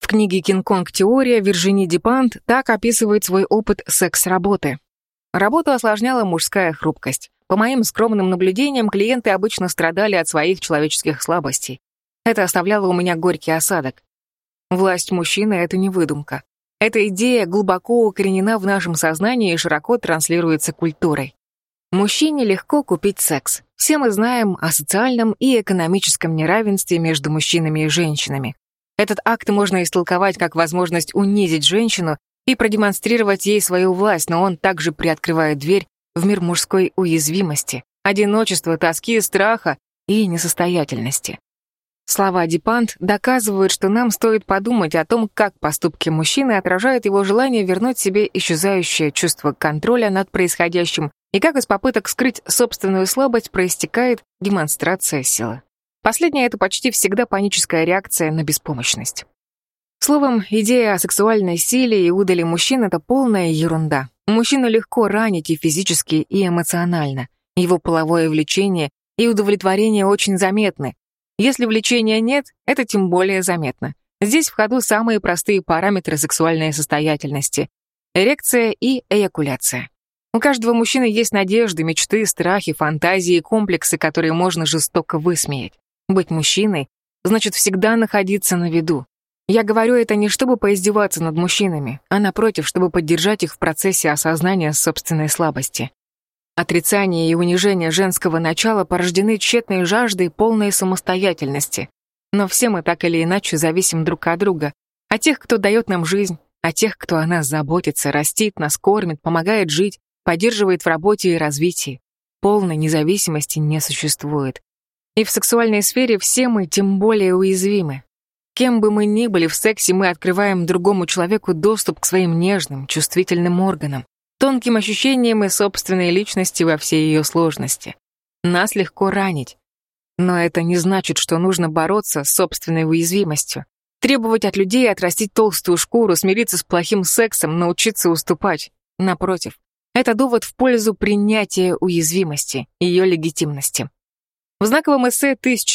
В книге «Кинг-Конг-теория» Виржини Депант так описывает свой опыт секс-работы. Работу осложняла мужская хрупкость. По моим скромным наблюдениям, клиенты обычно страдали от своих человеческих слабостей. Это оставляло у меня горький осадок. Власть мужчины — это не выдумка. Эта идея глубоко укоренена в нашем сознании и широко транслируется культурой. Мужчине легко купить секс. Все мы знаем о социальном и экономическом неравенстве между мужчинами и женщинами. Этот акт можно истолковать как возможность унизить женщину и продемонстрировать ей свою власть, но он также приоткрывает дверь в мир мужской уязвимости, одиночества, тоски, страха и несостоятельности. Слова Депант доказывают, что нам стоит подумать о том, как поступки мужчины отражают его желание вернуть себе исчезающее чувство контроля над происходящим и как из попыток скрыть собственную слабость проистекает демонстрация силы. Последнее — это почти всегда паническая реакция на беспомощность. Словом, идея о сексуальной силе и удали мужчин — это полная ерунда. Мужчину легко ранить и физически, и эмоционально. Его половое влечение и удовлетворение очень заметны. Если влечения нет, это тем более заметно. Здесь в ходу самые простые параметры сексуальной состоятельности — эрекция и эякуляция. У каждого мужчины есть надежды, мечты, страхи, фантазии, комплексы, которые можно жестоко высмеять. Быть мужчиной значит всегда находиться на виду. Я говорю это не чтобы поиздеваться над мужчинами, а напротив, чтобы поддержать их в процессе осознания собственной слабости. Отрицание и унижение женского начала порождены тщетной жаждой полной самостоятельности. Но все мы так или иначе зависим друг от друга. От тех, кто дает нам жизнь, от тех, кто о нас заботится, растит нас, кормит, помогает жить, поддерживает в работе и развитии. Полной независимости не существует. И в сексуальной сфере все мы тем более уязвимы. Кем бы мы ни были в сексе, мы открываем другому человеку доступ к своим нежным, чувствительным органам, тонким ощущениям и собственной личности во всей ее сложности. Нас легко ранить. Но это не значит, что нужно бороться с собственной уязвимостью. Требовать от людей отрастить толстую шкуру, смириться с плохим сексом, научиться уступать. Напротив, это довод в пользу принятия уязвимости, ее легитимности. В знаковом эссе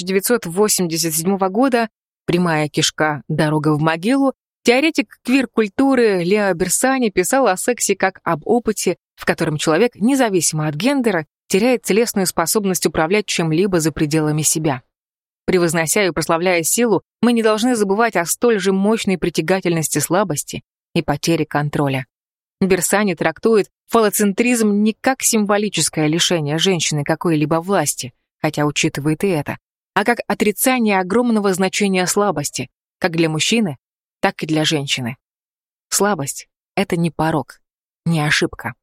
1987 года «Прямая кишка. Дорога в могилу» теоретик квир-культуры Лео Берсани писал о сексе как об опыте, в котором человек, независимо от гендера, теряет телесную способность управлять чем-либо за пределами себя. Превознося и прославляя силу, мы не должны забывать о столь же мощной притягательности слабости и потере контроля. Берсани трактует фалоцентризм не как символическое лишение женщины какой-либо власти, хотя учитывает и это, а как отрицание огромного значения слабости, как для мужчины, так и для женщины. Слабость — это не порок, не ошибка.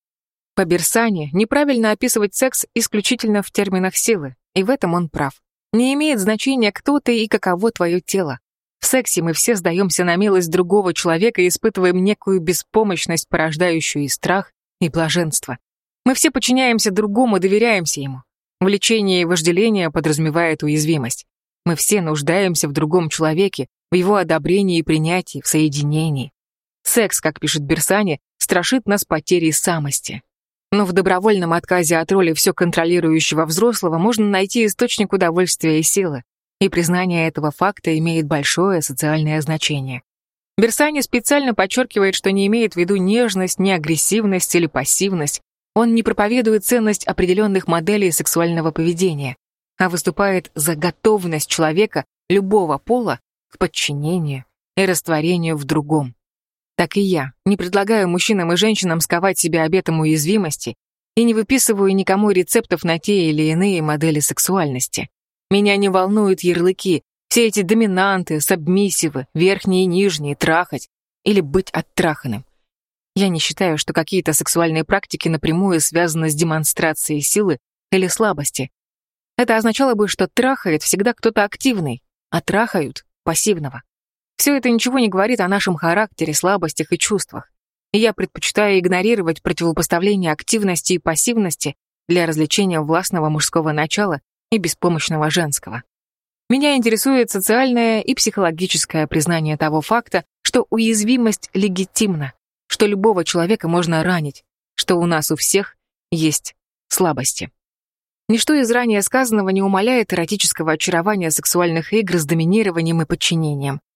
По Берсани неправильно описывать секс исключительно в терминах силы, и в этом он прав. Не имеет значения, кто ты и каково твое тело. В сексе мы все сдаемся на милость другого человека и испытываем некую беспомощность, порождающую и страх, и блаженство. Мы все подчиняемся другому, доверяемся ему. Влечение и вожделение подразумевает уязвимость. Мы все нуждаемся в другом человеке, в его одобрении и принятии, в соединении. Секс, как пишет Берсани, страшит нас потерей самости. Но в добровольном отказе от роли все контролирующего взрослого можно найти источник удовольствия и силы, и признание этого факта имеет большое социальное значение. Берсани специально подчеркивает, что не имеет в виду нежность, ни агрессивность или пассивность. Он не проповедует ценность определенных моделей сексуального поведения, а выступает за готовность человека любого пола к подчинению и растворению в другом. Так и я не предлагаю мужчинам и женщинам сковать себя обетом уязвимости и не выписываю никому рецептов на те или иные модели сексуальности. Меня не волнуют ярлыки, все эти доминанты, сабмиссивы, верхние и нижние, трахать или быть оттраханным. Я не считаю, что какие-то сексуальные практики напрямую связаны с демонстрацией силы или слабости. Это означало бы, что трахает всегда кто-то активный, а трахают пассивного. Все это ничего не говорит о нашем характере, слабостях и чувствах. И я предпочитаю игнорировать противопоставление активности и пассивности для развлечения властного мужского начала и беспомощного женского. Меня интересует социальное и психологическое признание того факта, что уязвимость легитимна, что любого человека можно ранить, что у нас у всех есть слабости. Ничто из ранее сказанного не умаляет эротического очарования сексуальных игр с доминированием и подчинением.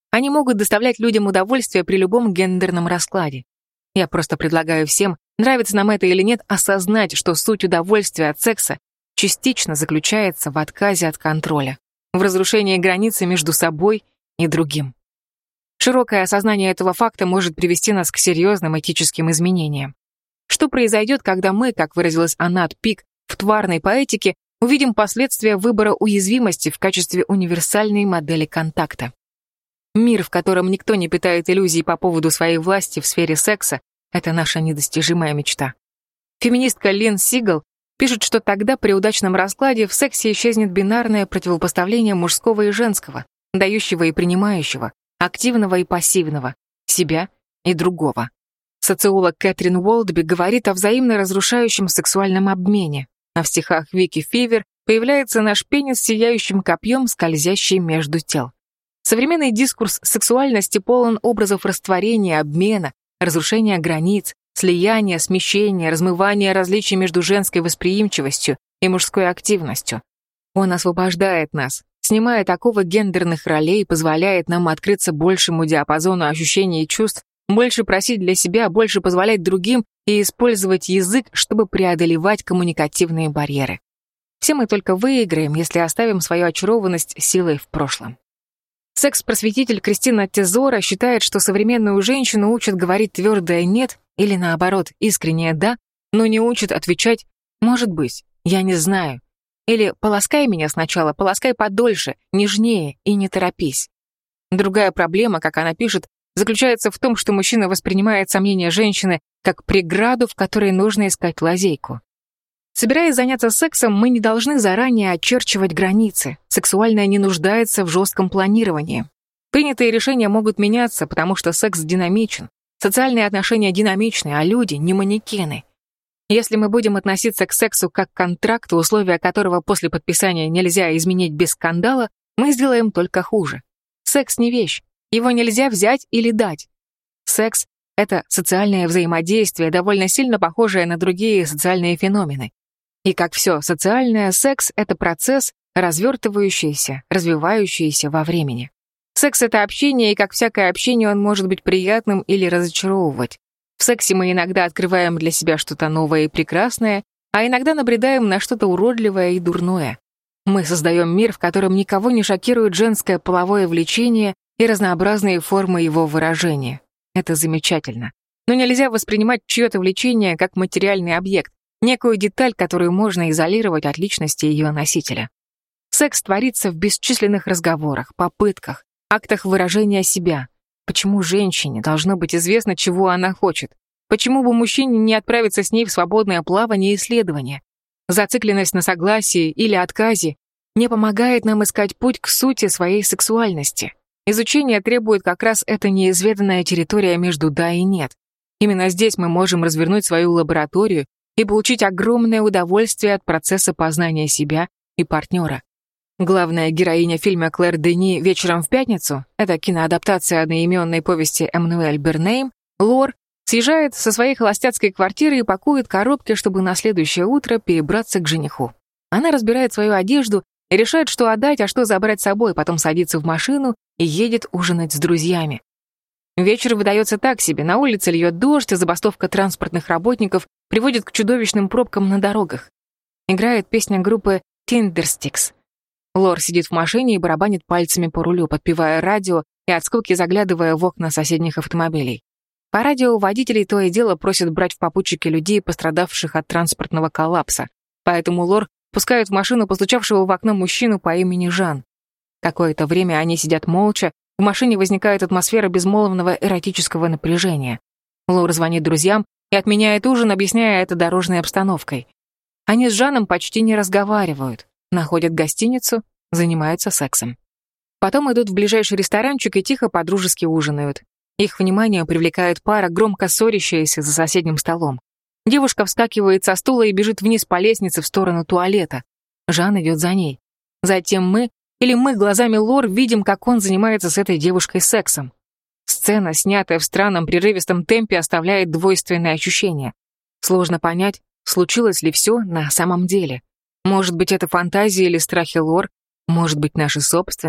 Они могут доставлять людям удовольствие при любом гендерном раскладе. Я просто предлагаю всем, нравится нам это или нет, осознать, что суть удовольствия от секса частично заключается в отказе от контроля, в разрушении границы между собой и другим. Широкое осознание этого факта может привести нас к серьезным этическим изменениям. Что произойдет, когда мы, как выразилась Анат Пик в тварной поэтике, увидим последствия выбора уязвимости в качестве универсальной модели контакта? Мир, в котором никто не питает иллюзий по поводу своей власти в сфере секса, это наша недостижимая мечта. Феминистка Лин Сигал пишет, что тогда при удачном раскладе в сексе исчезнет бинарное противопоставление мужского и женского, дающего и принимающего, активного и пассивного, себя и другого. Социолог Кэтрин Уолдби говорит о взаимно разрушающем сексуальном обмене, а в стихах Вики Фивер появляется наш пенис с сияющим копьем, скользящий между тел. Современный дискурс сексуальности полон образов растворения, обмена, разрушения границ, слияния, смещения, размывания различий между женской восприимчивостью и мужской активностью. Он освобождает нас, снимает оковы гендерных ролей и позволяет нам открыться большему диапазону ощущений и чувств, больше просить для себя, больше позволять другим и использовать язык, чтобы преодолевать коммуникативные барьеры. Все мы только выиграем, если оставим свою очарованность силой в прошлом. Секс-просветитель Кристина Тезора считает, что современную женщину учат говорить твердое «нет» или, наоборот, искреннее «да», но не учат отвечать «может быть», «я не знаю». Или «полоскай меня сначала, полоскай подольше, нежнее и не торопись». Другая проблема, как она пишет, заключается в том, что мужчина воспринимает сомнения женщины как преграду, в которой нужно искать лазейку. Собираясь заняться сексом, мы не должны заранее очерчивать границы. Сексуальное не нуждается в жестком планировании. Принятые решения могут меняться, потому что секс динамичен. Социальные отношения динамичны, а люди не манекены. Если мы будем относиться к сексу как к контракту, условия которого после подписания нельзя изменить без скандала, мы сделаем только хуже. Секс не вещь. Его нельзя взять или дать. Секс — это социальное взаимодействие, довольно сильно похожее на другие социальные феномены. И как все социальное, секс — это процесс, развертывающийся, развивающийся во времени. Секс — это общение, и как всякое общение он может быть приятным или разочаровывать. В сексе мы иногда открываем для себя что-то новое и прекрасное, а иногда набредаем на что-то уродливое и дурное. Мы создаем мир, в котором никого не шокирует женское половое влечение и разнообразные формы его выражения. Это замечательно. Но нельзя воспринимать чье-то влечение как материальный объект, некую деталь, которую можно изолировать от личности ее носителя. Секс творится в бесчисленных разговорах, попытках, актах выражения себя. Почему женщине должно быть известно, чего она хочет? Почему бы мужчине не отправиться с ней в свободное плавание и исследование? Зацикленность на согласии или отказе не помогает нам искать путь к сути своей сексуальности. Изучение требует как раз эта неизведанная территория между «да» и «нет». Именно здесь мы можем развернуть свою лабораторию и получить огромное удовольствие от процесса познания себя и партнера. Главная героиня фильма Клэр Дени «Вечером в пятницу» — это киноадаптация одноименной повести Эммануэль Бернейм, Лор съезжает со своей холостяцкой квартиры и пакует коробки, чтобы на следующее утро перебраться к жениху. Она разбирает свою одежду и решает, что отдать, а что забрать с собой, потом садится в машину и едет ужинать с друзьями. Вечер выдается так себе, на улице льет дождь, и забастовка транспортных работников приводит к чудовищным пробкам на дорогах. Играет песня группы Tindersticks. Лор сидит в машине и барабанит пальцами по рулю, подпевая радио и от скуки заглядывая в окна соседних автомобилей. По радио водителей то и дело просят брать в попутчики людей, пострадавших от транспортного коллапса, поэтому Лор пускает в машину постучавшего в окно мужчину по имени Жан. Какое-то время они сидят молча, в машине возникает атмосфера безмолвного эротического напряжения. Лор звонит друзьям и отменяет ужин, объясняя это дорожной обстановкой. Они с Жаном почти не разговаривают, находят гостиницу, занимаются сексом. Потом идут в ближайший ресторанчик и тихо по-дружески ужинают. Их внимание привлекает пара, громко ссорящаяся за соседним столом. Девушка вскакивает со стула и бежит вниз по лестнице в сторону туалета. Жан идет за ней. Затем мы глазами Лор видим, как он занимается с этой девушкой сексом. Сцена, снятая в странном прерывистом темпе, оставляет двойственные ощущения. Сложно понять, случилось ли все на самом деле. Может быть, это фантазии или страхи Лор, может быть, наши собственные.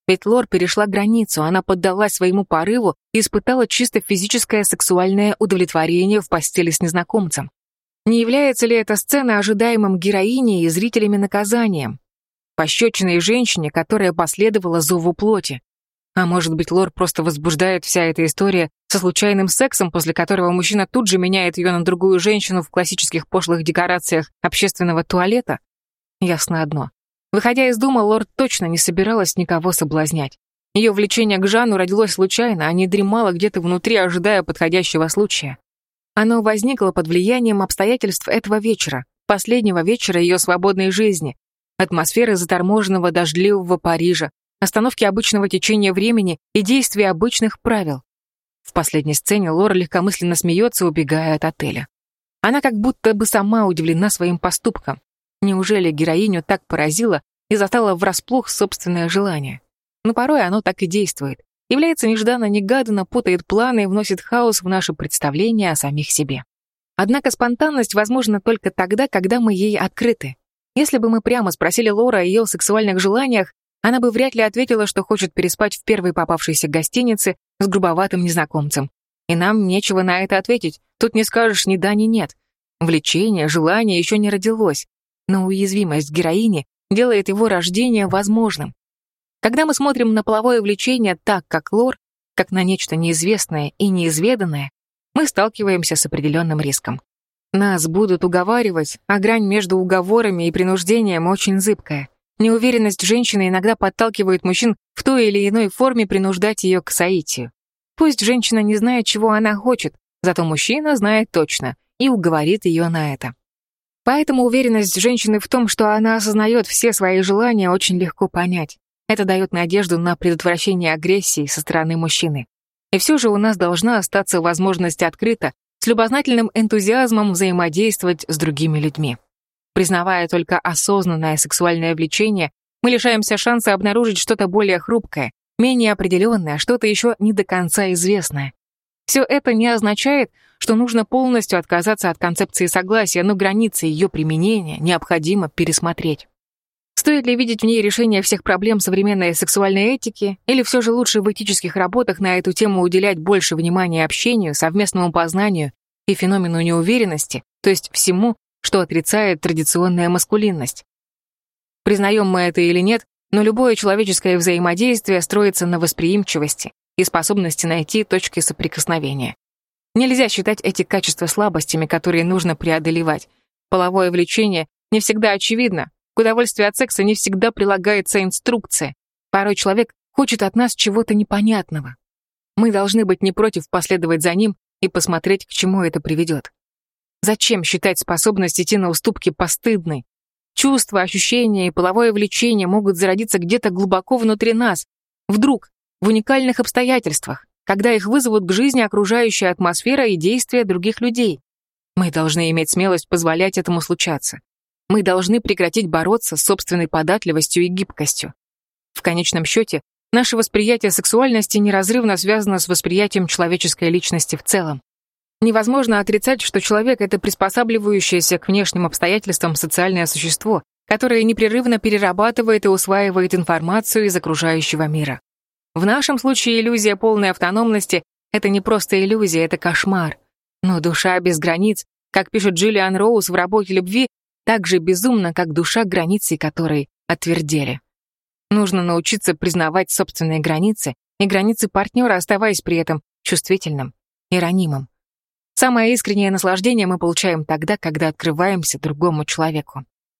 Ведь Лор перешла границу, она поддалась своему порыву и испытала чисто физическое сексуальное удовлетворение в постели с незнакомцем. Не является ли эта сцена ожидаемым героиней и зрителями наказанием? Пощечиной женщине, которая последовала зову плоти. А может быть, Лор просто возбуждает вся эта история со случайным сексом, после которого мужчина тут же меняет ее на другую женщину в классических пошлых декорациях общественного туалета? Ясно одно. Выходя из дома, Лор точно не собиралась никого соблазнять. Ее влечение к Жанну родилось случайно, а не дремало где-то внутри, ожидая подходящего случая. Оно возникло под влиянием обстоятельств этого вечера, последнего вечера ее свободной жизни, атмосферы заторможенного дождливого Парижа, остановки обычного течения времени и действия обычных правил. В последней сцене Лора легкомысленно смеется, убегая от отеля. Она как будто бы сама удивлена своим поступком. Неужели героиню так поразило и застало врасплох собственное желание? Но порой оно так и действует. Является нежданно-негаданно, путает планы и вносит хаос в наше представление о самих себе. Однако спонтанность возможна только тогда, когда мы ей открыты. Если бы мы прямо спросили Лору о ее сексуальных желаниях, она бы вряд ли ответила, что хочет переспать в первой попавшейся гостинице с грубоватым незнакомцем. И нам нечего на это ответить. Тут не скажешь ни да, ни нет. Влечение, желание еще не родилось. Но уязвимость героини делает его рождение возможным. Когда мы смотрим на половое влечение так, как Лор, как на нечто неизвестное и неизведанное, мы сталкиваемся с определенным риском. Нас будут уговаривать, а грань между уговорами и принуждением очень зыбкая. Неуверенность женщины иногда подталкивает мужчин в той или иной форме принуждать ее к соитию. Пусть женщина не знает, чего она хочет, зато мужчина знает точно и уговорит ее на это. Поэтому уверенность женщины в том, что она осознает все свои желания, очень легко понять. Это дает надежду на предотвращение агрессии со стороны мужчины. И все же у нас должна остаться возможность открыто, с любознательным энтузиазмом взаимодействовать с другими людьми. Признавая только осознанное сексуальное влечение, мы лишаемся шанса обнаружить что-то более хрупкое, менее определенное, что-то еще не до конца известное. Все это не означает, что нужно полностью отказаться от концепции согласия, но границы ее применения необходимо пересмотреть. Стоит ли видеть в ней решение всех проблем современной сексуальной этики, или все же лучше в этических работах на эту тему уделять больше внимания общению, совместному познанию и феномену неуверенности, то есть всему, что отрицает традиционная маскулинность? Признаем мы это или нет, но любое человеческое взаимодействие строится на восприимчивости и способности найти точки соприкосновения. Нельзя считать эти качества слабостями, которые нужно преодолевать. Половое влечение не всегда очевидно. К удовольствию от секса не всегда прилагается инструкция. Порой человек хочет от нас чего-то непонятного. Мы должны быть не против последовать за ним и посмотреть, к чему это приведет. Зачем считать способность идти на уступки постыдной? Чувства, ощущения и половое влечение могут зародиться где-то глубоко внутри нас. Вдруг, в уникальных обстоятельствах, когда их вызовут к жизни окружающая атмосфера и действия других людей. Мы должны иметь смелость позволять этому случаться. Мы должны прекратить бороться с собственной податливостью и гибкостью. В конечном счете, наше восприятие сексуальности неразрывно связано с восприятием человеческой личности в целом. Невозможно отрицать, что человек — это приспосабливающееся к внешним обстоятельствам социальное существо, которое непрерывно перерабатывает и усваивает информацию из окружающего мира. В нашем случае иллюзия полной автономности — это не просто иллюзия, это кошмар. Но душа без границ, как пишет Джиллиан Роуз в «Работе любви», так же безумна, как душа, границы которой отвердели. Нужно научиться признавать собственные границы и границы партнера, оставаясь при этом чувствительным и ранимым. Самое искреннее наслаждение мы получаем тогда, когда открываемся другому человеку.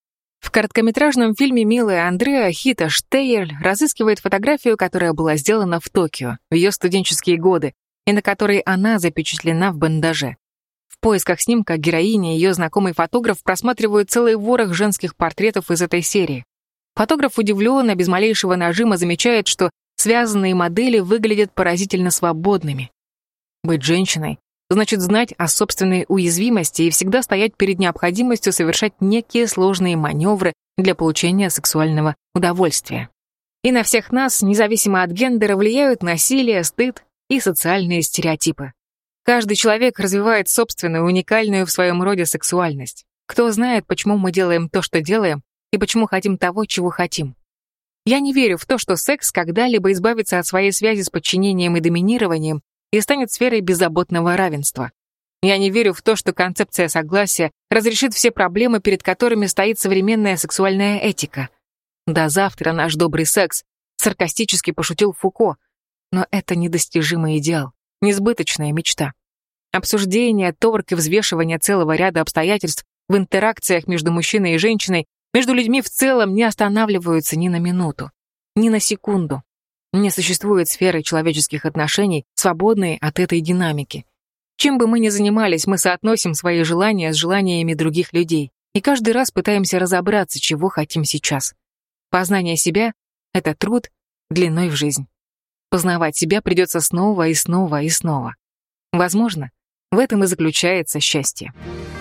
В короткометражном фильме «Милая Андреа» Хита Штейрль разыскивает фотографию, которая была сделана в Токио в ее студенческие годы и на которой она запечатлена в бандаже. В поисках снимка героиня и ее знакомый фотограф просматривают целый ворох женских портретов из этой серии. Фотограф удивленно, без малейшего нажима замечает, что связанные модели выглядят поразительно свободными. Быть женщиной значит знать о собственной уязвимости и всегда стоять перед необходимостью совершать некие сложные маневры для получения сексуального удовольствия. И на всех нас, независимо от гендера, влияют насилие, стыд и социальные стереотипы. Каждый человек развивает собственную, уникальную в своем роде сексуальность. Кто знает, почему мы делаем то, что делаем, и почему хотим того, чего хотим. Я не верю в то, что секс когда-либо избавится от своей связи с подчинением и доминированием и станет сферой беззаботного равенства. Я не верю в то, что концепция согласия разрешит все проблемы, перед которыми стоит современная сексуальная этика. «До завтра наш добрый секс», — саркастически пошутил Фуко, но это недостижимый идеал, несбыточная мечта. Обсуждение, торг и взвешивание целого ряда обстоятельств в интеракциях между мужчиной и женщиной, между людьми в целом не останавливаются ни на минуту, ни на секунду. Не существует сферы человеческих отношений, свободной от этой динамики. Чем бы мы ни занимались, мы соотносим свои желания с желаниями других людей и каждый раз пытаемся разобраться, чего хотим сейчас. Познание себя — это труд длиной в жизнь. Познавать себя придется снова и снова и снова. Возможно, в этом и заключается счастье.